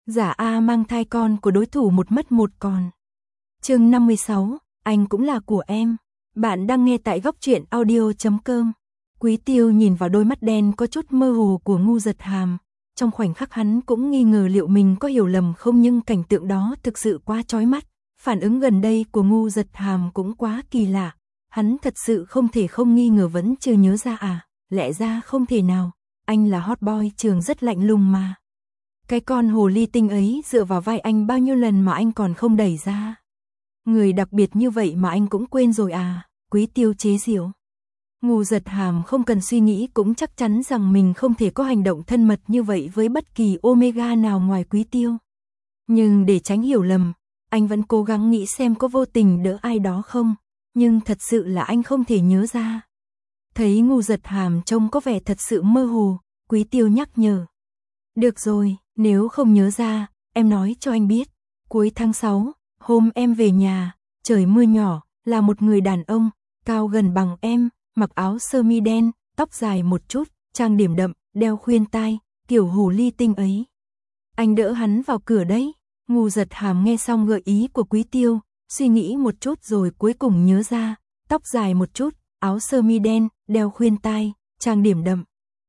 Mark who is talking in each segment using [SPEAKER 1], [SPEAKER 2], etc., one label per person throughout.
[SPEAKER 1] Giả A mang thai con của đối thủ một mất một còn. Chương 56, anh cũng là của em. Bạn đang nghe tại góc truyện audio.com. Quý Tiêu nhìn vào đôi mắt đen có chút mơ hồ của Ngu Giật Hàm. Trong khoảnh khắc hắn cũng nghi ngờ liệu mình có hiểu lầm không, nhưng cảnh tượng đó thực sự quá chói mắt. Phản ứng gần đây của Ngu Giật Hàm cũng quá kỳ lạ. Hắn thật sự không thể không nghi ngờ, vẫn chưa nhớ ra à? Lẽ ra không thể nào. Anh là hot boy trường rất lạnh lùng mà. Cái con hồ ly tinh ấy dựa vào vai anh bao nhiêu lần mà anh còn không đẩy ra. Người đặc biệt như vậy mà anh cũng quên rồi à? Quý Tiêu chế giễu. Ngu Giật Hàm không cần suy nghĩ cũng chắc chắn rằng mình không thể có hành động thân mật như vậy với bất kỳ Omega nào ngoài Quý Tiêu. Nhưng để tránh hiểu lầm, anh vẫn cố gắng nghĩ xem có vô tình đỡ ai đó không, nhưng thật sự là anh không thể nhớ ra. Thấy Ngu Giật Hàm trông có vẻ thật sự mơ hồ, Quý Tiêu nhắc nhở. Được rồi, nếu không nhớ ra, em nói cho anh biết. Cuối tháng 6, hôm em về nhà, trời mưa nhỏ, là một người đàn ông, cao gần bằng em, mặc áo sơ mi đen, tóc dài một chút, trang điểm đậm, đeo khuyên tai, kiểu hồ ly tinh ấy. Anh đỡ hắn vào cửa đấy. Ngu Giật Hàm nghe xong gợi ý của Quý Tiêu, suy nghĩ một chút rồi cuối cùng nhớ ra, tóc dài một chút, áo sơ mi đen, đeo khuyên tai, trang điểm đậm.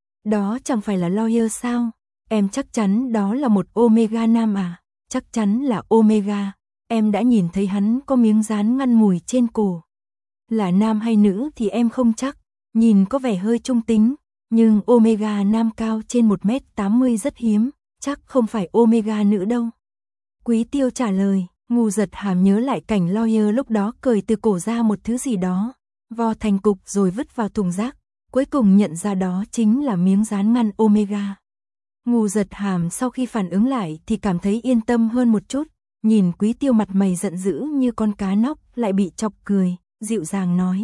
[SPEAKER 1] Đó chẳng phải là lawyer sao? Em chắc chắn đó là một Omega nam à? Chắc chắn là Omega. Em đã nhìn thấy hắn có miếng dán ngăn mùi trên cổ. Là nam hay nữ thì em không chắc, nhìn có vẻ hơi trung tính, nhưng Omega nam cao trên 1m80 rất hiếm, chắc không phải Omega nữ đâu. Quý Tiêu trả lời. Ngu Giật Hàm nhớ lại cảnh lawyer lúc đó cởi từ cổ ra một thứ gì đó, vo thành cục rồi vứt vào thùng rác, cuối cùng nhận ra đó chính là miếng dán ngăn Omega. Ngu Giật Hàm sau khi phản ứng lại thì cảm thấy yên tâm hơn một chút, nhìn Quý Tiêu mặt mày giận dữ như con cá nóc lại bị chọc cười, dịu dàng nói.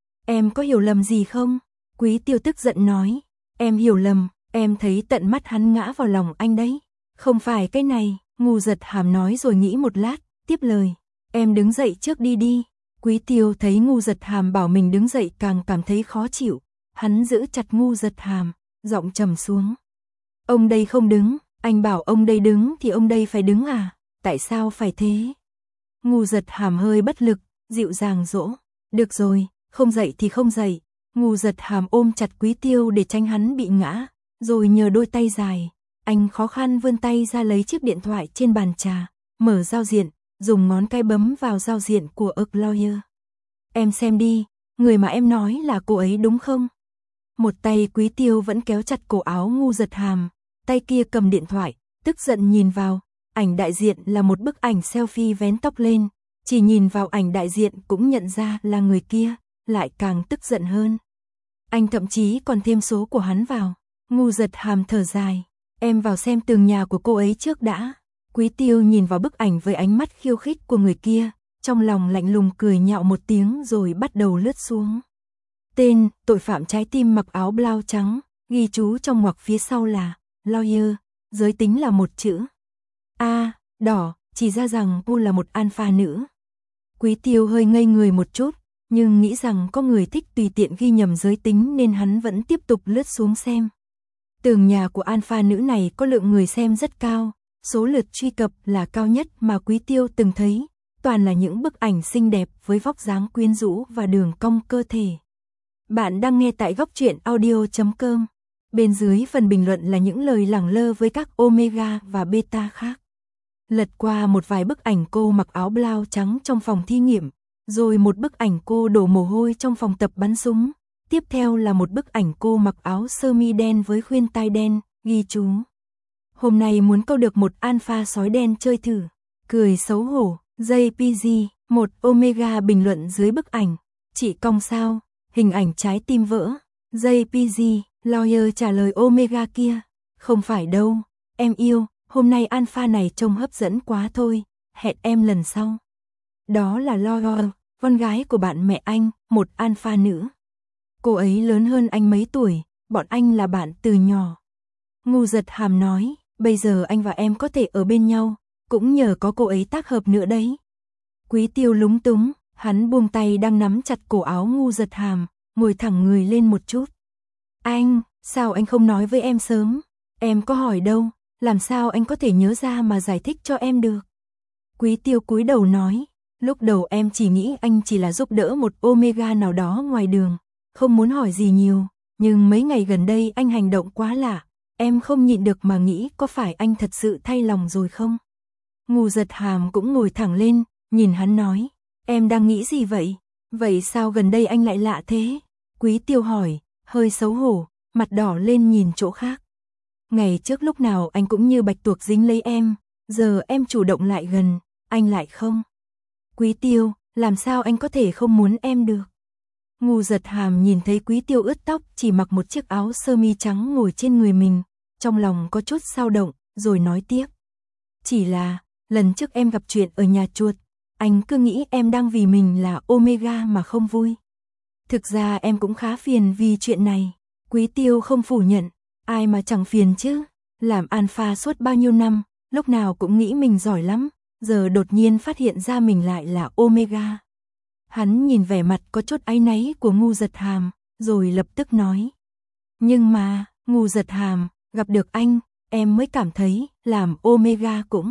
[SPEAKER 1] Em có hiểu lầm gì không? Quý Tiêu tức giận nói. Em hiểu lầm, em thấy tận mắt hắn ngã vào lòng anh đấy. Không phải cái này, Ngu Giật Hàm nói rồi nghĩ một lát, tiếp lời. Em đứng dậy trước đi. Quý Tiêu thấy Ngu Giật Hàm bảo mình đứng dậy càng cảm thấy khó chịu. Hắn giữ chặt Ngu Giật Hàm, giọng trầm xuống. Ông đây không đứng, anh bảo ông đây đứng thì ông đây phải đứng à? Tại sao phải thế? Ngu Giật Hàm hơi bất lực, dịu dàng dỗ. Được rồi, không dậy thì không dậy. Ngu Giật Hàm ôm chặt Quý Tiêu để tránh hắn bị ngã, rồi nhờ đôi tay dài. Anh khó khăn vươn tay ra lấy chiếc điện thoại trên bàn trà, mở giao diện, dùng ngón cái bấm vào giao diện của lawyer. Em xem đi, người mà em nói là cô ấy đúng không? Một tay Quý Tiêu vẫn kéo chặt cổ áo Ngu Giật Hàm, tay kia cầm điện thoại, tức giận nhìn vào. Ảnh đại diện là một bức ảnh selfie vén tóc lên, chỉ nhìn vào ảnh đại diện cũng nhận ra là người kia, lại càng tức giận hơn. Anh thậm chí còn thêm số của hắn vào. Ngu Giật Hàm thở dài. Em vào xem tường nhà của cô ấy trước đã. Quý Tiêu nhìn vào bức ảnh với ánh mắt khiêu khích của người kia, trong lòng lạnh lùng cười nhạo một tiếng rồi bắt đầu lướt xuống. Tên, tội phạm trái tim mặc áo blau trắng, ghi chú trong ngoặc phía sau là lawyer, giới tính là một chữ A, đỏ, chỉ ra rằng cô là một alpha nữ. Quý Tiêu hơi ngây người một chút, nhưng nghĩ rằng có người thích tùy tiện ghi nhầm giới tính nên hắn vẫn tiếp tục lướt xuống xem. Tường nhà của alpha nữ này có lượng người xem rất cao, số lượt truy cập là cao nhất mà Quý Tiêu từng thấy, toàn là những bức ảnh xinh đẹp với vóc dáng quyến rũ và đường cong cơ thể. Bạn đang nghe tại góc truyện audio.com. Bên dưới phần bình luận là những lời lẳng lơ với các Omega và Beta khác. Lật qua một vài bức ảnh cô mặc áo blau trắng trong phòng thí nghiệm, rồi một bức ảnh cô đổ mồ hôi trong phòng tập bắn súng. Tiếp theo là một bức ảnh cô mặc áo sơ mi đen với khuyên tai đen, ghi chú. Hôm nay muốn câu được một alpha sói đen chơi thử. Cười xấu hổ, JPG, một Omega bình luận dưới bức ảnh. Chị cong sao, hình ảnh trái tim vỡ. JPG, lawyer trả lời Omega kia. Không phải đâu, em yêu, hôm nay alpha này trông hấp dẫn quá thôi, hẹn em lần sau. Đó là lawyer, con gái của bạn mẹ anh, một alpha nữ. Cô ấy lớn hơn anh mấy tuổi, bọn anh là bạn từ nhỏ. Ngu Giật Hàm nói, bây giờ anh và em có thể ở bên nhau, cũng nhờ có cô ấy tác hợp nữa đấy. Quý Tiêu lúng túng, hắn buông tay đang nắm chặt cổ áo Ngu Giật Hàm, ngồi thẳng người lên một chút. Anh, sao anh không nói với em sớm? Em có hỏi đâu, làm sao anh có thể nhớ ra mà giải thích cho em được? Quý Tiêu cúi đầu nói, lúc đầu em chỉ nghĩ anh chỉ là giúp đỡ một Omega nào đó ngoài đường, không muốn hỏi gì nhiều, nhưng mấy ngày gần đây anh hành động quá lạ, em không nhịn được mà nghĩ có phải anh thật sự thay lòng rồi không? Ngô Giật Hàm cũng ngồi thẳng lên, nhìn hắn nói, em đang nghĩ gì vậy? Vậy sao gần đây anh lại lạ thế? Quý Tiêu hỏi, hơi xấu hổ, mặt đỏ lên nhìn chỗ khác. Ngày trước lúc nào anh cũng như bạch tuộc dính lấy em, giờ em chủ động lại gần, anh lại không. Quý Tiêu, làm sao anh có thể không muốn em được? Ngô Giật Hàm nhìn thấy Quý Tiêu ướt tóc, chỉ mặc một chiếc áo sơ mi trắng ngồi trên người mình, trong lòng có chút dao động, rồi nói tiếp. Chỉ là, lần trước em gặp chuyện ở nhà chuột, anh cứ nghĩ em đang vì mình là Omega mà không vui. Thực ra em cũng khá phiền vì chuyện này. Quý Tiêu không phủ nhận, ai mà chẳng phiền chứ. Làm alpha suốt bao nhiêu năm, lúc nào cũng nghĩ mình giỏi lắm, giờ đột nhiên phát hiện ra mình lại là Omega. Hắn nhìn vẻ mặt có chút áy náy của Ngô Giật Hàm, rồi lập tức nói. Nhưng mà, Ngô Giật Hàm, gặp được anh, em mới cảm thấy, làm Omega cũng.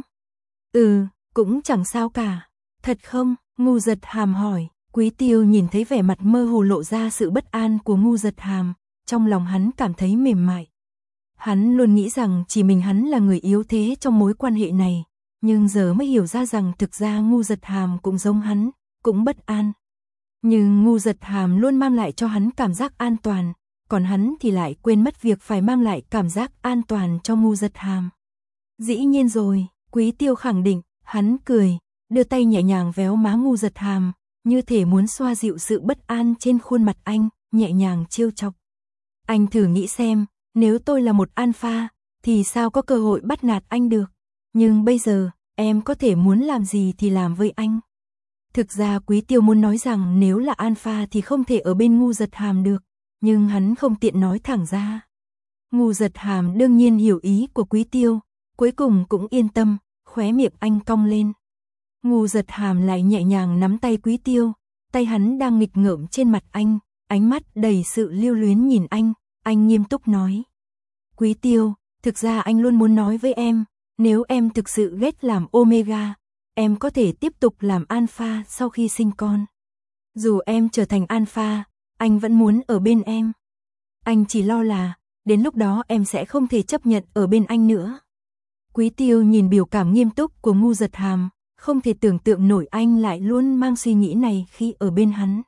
[SPEAKER 1] Cũng chẳng sao cả. Thật không? Ngô Giật Hàm hỏi. Quý Tiêu nhìn thấy vẻ mặt mơ hồ lộ ra sự bất an của Ngô Giật Hàm, trong lòng hắn cảm thấy mềm mại. Hắn luôn nghĩ rằng chỉ mình hắn là người yếu thế trong mối quan hệ này, nhưng giờ mới hiểu ra rằng thực ra Ngô Giật Hàm cũng giống hắn, cũng bất an. Nhưng Ngô Giật Hàm luôn mang lại cho hắn cảm giác an toàn, còn hắn thì lại quên mất việc phải mang lại cảm giác an toàn cho Ngô Giật Hàm. Dĩ nhiên rồi, Quý Tiêu khẳng định, hắn cười, đưa tay nhẹ nhàng véo má Ngô Giật Hàm, như thể muốn xoa dịu sự bất an trên khuôn mặt anh, nhẹ nhàng trêu chọc. Anh thử nghĩ xem, nếu tôi là một alpha, thì sao có cơ hội bắt nạt anh được? Nhưng bây giờ, em có thể muốn làm gì thì làm với anh. Thực ra Quý Tiêu muốn nói rằng nếu là alpha thì không thể ở bên Ngô Giật Hàm được, nhưng hắn không tiện nói thẳng ra. Ngô Giật Hàm đương nhiên hiểu ý của Quý Tiêu, cuối cùng cũng yên tâm, khóe miệng anh cong lên. Ngô Giật Hàm lại nhẹ nhàng nắm tay Quý Tiêu, tay hắn đang nghịch ngợm trên mặt anh, ánh mắt đầy sự lưu luyến nhìn anh nghiêm túc nói. Quý Tiêu, thực ra anh luôn muốn nói với em, nếu em thực sự ghét làm Omega, em có thể tiếp tục làm alpha sau khi sinh con. Dù em trở thành alpha, anh vẫn muốn ở bên em. Anh chỉ lo là, đến lúc đó em sẽ không thể chấp nhận ở bên anh nữa. Quý Tiêu nhìn biểu cảm nghiêm túc của Ngô Giật Hàm, không thể tưởng tượng nổi anh lại luôn mang suy nghĩ này khi ở bên hắn.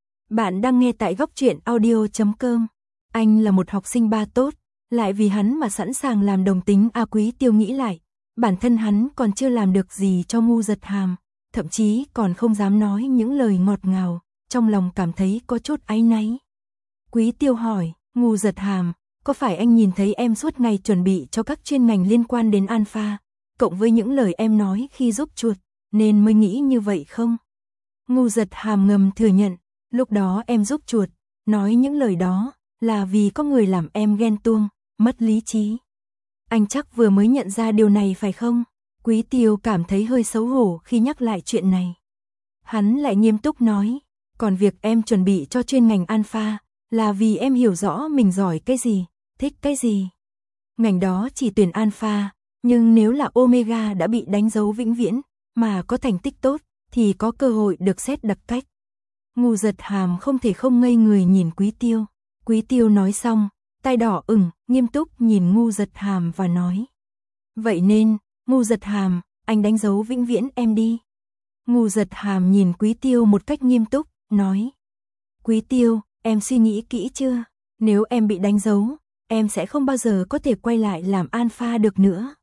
[SPEAKER 1] Bạn đang nghe tại Góc Truyện Audio.com. Anh là một học sinh ba tốt, lại vì hắn mà sẵn sàng làm đồng tính. Quý Tiêu nghĩ lại, bản thân hắn còn chưa làm được gì cho Ngô Giật Hàm, thậm chí còn không dám nói những lời ngọt ngào, trong lòng cảm thấy có chút áy náy. Quý Tiêu hỏi, Ngô Giật Hàm, có phải anh nhìn thấy em suốt ngày chuẩn bị cho các chuyên ngành liên quan đến alpha, cộng với những lời em nói khi giúp chuột, nên mới nghĩ như vậy không? Ngô Giật Hàm ngầm thừa nhận, lúc đó em giúp chuột, nói những lời đó, là vì có người làm em ghen tuông, mất lý trí. Anh chắc vừa mới nhận ra điều này phải không? Quý Tiêu cảm thấy hơi xấu hổ khi nhắc lại chuyện này. Hắn lại nghiêm túc nói, còn việc em chuẩn bị cho chuyên ngành alpha, là vì em hiểu rõ mình giỏi cái gì, thích cái gì. Ngành đó chỉ tuyển alpha, nhưng nếu là Omega đã bị đánh dấu vĩnh viễn, mà có thành tích tốt, thì có cơ hội được xét đặc cách. Ngô Giật Hàm không thể không ngây người nhìn Quý Tiêu. Quý Tiêu nói xong, tay đỏ ửng, nghiêm túc nhìn Ngô Giật Hàm và nói. Vậy nên, Ngô Giật Hàm, anh đánh dấu vĩnh viễn em đi. Ngô Giật Hàm nhìn Quý Tiêu một cách nghiêm túc, nói. Quý Tiêu, em suy nghĩ kỹ chưa? Nếu em bị đánh dấu, em sẽ không bao giờ có thể quay lại làm alpha được nữa.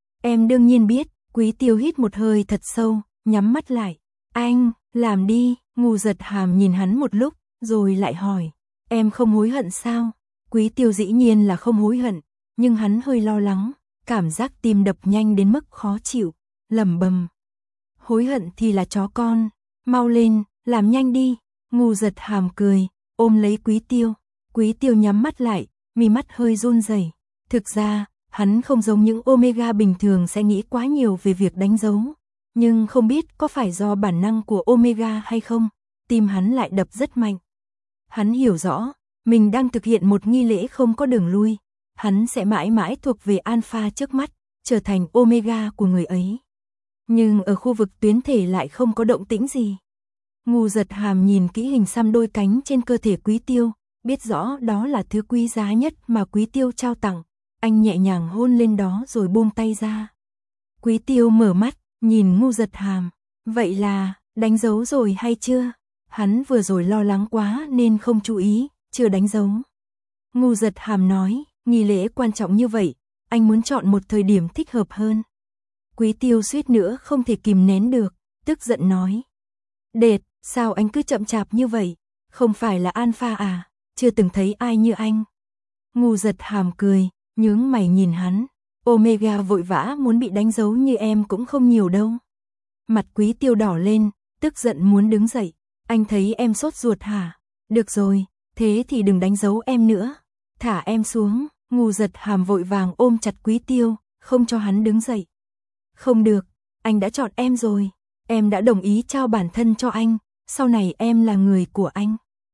[SPEAKER 1] Em đương nhiên biết. Quý Tiêu hít một hơi thật sâu, nhắm mắt lại. Anh, làm đi. Ngô Giật Hàm nhìn hắn một lúc, rồi lại hỏi. Em không hối hận sao? Quý Tiêu dĩ nhiên là không hối hận, nhưng hắn hơi lo lắng, cảm giác tim đập nhanh đến mức khó chịu, lẩm bẩm. Hối hận thì là chó con, mau lên, làm nhanh đi. Ngô Giật Hàm cười, ôm lấy Quý Tiêu. Quý Tiêu nhắm mắt lại, mi mắt hơi run rẩy. Thực ra, hắn không giống những Omega bình thường sẽ nghĩ quá nhiều về việc đánh dấu, nhưng không biết có phải do bản năng của Omega hay không, tim hắn lại đập rất mạnh. Hắn hiểu rõ, mình đang thực hiện một nghi lễ không có đường lui, hắn sẽ mãi mãi thuộc về alpha trước mắt, trở thành omega của người ấy. Nhưng ở khu vực tuyến thể lại không có động tĩnh gì. Ngu Giật Hàm nhìn kỹ hình xăm đôi cánh trên cơ thể Quý Tiêu, biết rõ đó là thứ quý giá nhất mà Quý Tiêu trao tặng. Anh nhẹ nhàng hôn lên đó rồi buông tay ra. Quý Tiêu mở mắt, nhìn Ngu Giật Hàm. Vậy là, đánh dấu rồi hay chưa? Hắn vừa rồi lo lắng quá nên không chú ý, chưa đánh dấu. Ngu Giật Hàm nói, nghi lễ quan trọng như vậy, anh muốn chọn một thời điểm thích hợp hơn. Quý Tiêu suýt nữa không thể kìm nén được, tức giận nói. Đệt, sao anh cứ chậm chạp như vậy? Không phải là alpha à? Chưa từng thấy ai như anh. Ngu Giật Hàm cười, nhướng mày nhìn hắn. Omega vội vã muốn bị đánh dấu như em cũng không nhiều đâu. Mặt Quý Tiêu đỏ lên, tức giận muốn đứng dậy. Anh thấy em sốt ruột hả? Được rồi, thế thì đừng đánh dấu em nữa. Thả em xuống. Ngu Giật Hàm vội vàng ôm chặt Quý Tiêu, không cho hắn đứng dậy. Không được, anh đã chọn em rồi. Em đã đồng ý trao bản thân cho anh, sau này em là người của anh.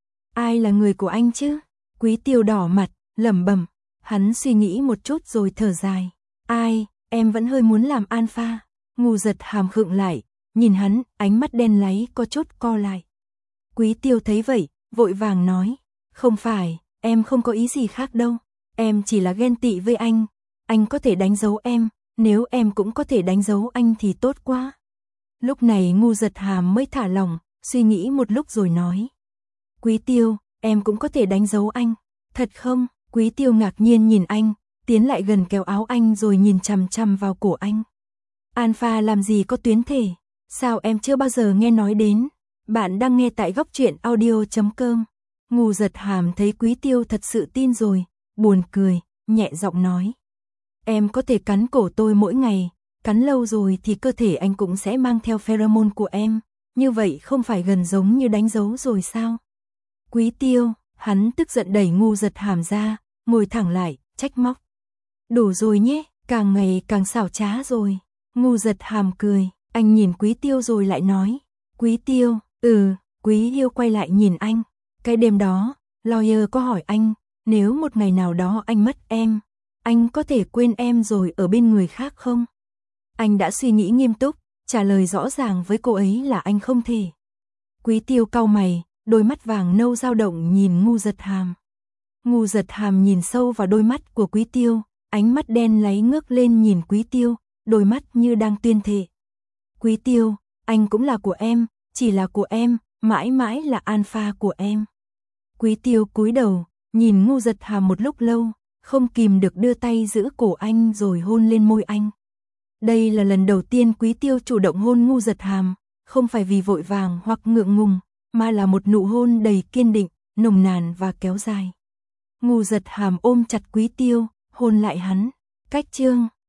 [SPEAKER 1] Ai là người của anh chứ? Quý Tiêu đỏ mặt, lẩm bẩm. Hắn suy nghĩ một chút rồi thở dài. Ai, em vẫn hơi muốn làm alpha. Ngu Giật Hàm khựng lại, nhìn hắn, ánh mắt đen láy có chút co lại. Quý Tiêu thấy vậy, vội vàng nói. Không phải, em không có ý gì khác đâu. Em chỉ là ghen tị với anh. Anh có thể đánh dấu em, nếu em cũng có thể đánh dấu anh thì tốt quá. Lúc này Ngu Giật Hàm mới thả lỏng, suy nghĩ một lúc rồi nói. Quý Tiêu, em cũng có thể đánh dấu anh. Thật không? Quý Tiêu ngạc nhiên nhìn anh, tiến lại gần kéo áo anh rồi nhìn chằm chằm vào cổ anh. Alpha làm gì có tuyến thể? Sao em chưa bao giờ nghe nói đến? Bạn đang nghe tại góc truyện audio.com. Ngu Giật Hàm thấy Quý Tiêu thật sự tin rồi, buồn cười, nhẹ giọng nói. Em có thể cắn cổ tôi mỗi ngày, cắn lâu rồi thì cơ thể anh cũng sẽ mang theo pheromone của em, như vậy không phải gần giống như đánh dấu rồi sao? Quý Tiêu, hắn tức giận đẩy Ngu Giật Hàm ra, ngồi thẳng lại, trách móc. Đủ rồi nhé, càng ngày càng xảo trá rồi. Ngu Giật Hàm cười, anh nhìn Quý Tiêu rồi lại nói. Quý Tiêu, Quý Hiêu quay lại nhìn anh. Cái đêm đó, lawyer có hỏi anh, nếu một ngày nào đó anh mất em, anh có thể quên em rồi ở bên người khác không? Anh đã suy nghĩ nghiêm túc, trả lời rõ ràng với cô ấy là anh không thể. Quý Tiêu cau mày, đôi mắt vàng nâu dao động nhìn Ngu Giật Hàm. Ngu Giật Hàm nhìn sâu vào đôi mắt của Quý Tiêu, ánh mắt đen láy ngước lên nhìn Quý Tiêu, đôi mắt như đang tuyên thệ. Quý Tiêu, anh cũng là của em, chỉ là của em, mãi mãi là alpha của em. Quý Tiêu cúi đầu, nhìn Ngu Giật Hàm một lúc lâu, không kìm được đưa tay giữ cổ anh rồi hôn lên môi anh. Đây là lần đầu tiên Quý Tiêu chủ động hôn Ngu Giật Hàm, không phải vì vội vàng hoặc ngượng ngùng, mà là một nụ hôn đầy kiên định, nồng nàn và kéo dài. Ngu Giật Hàm ôm chặt Quý Tiêu, hôn lại hắn. Cách chương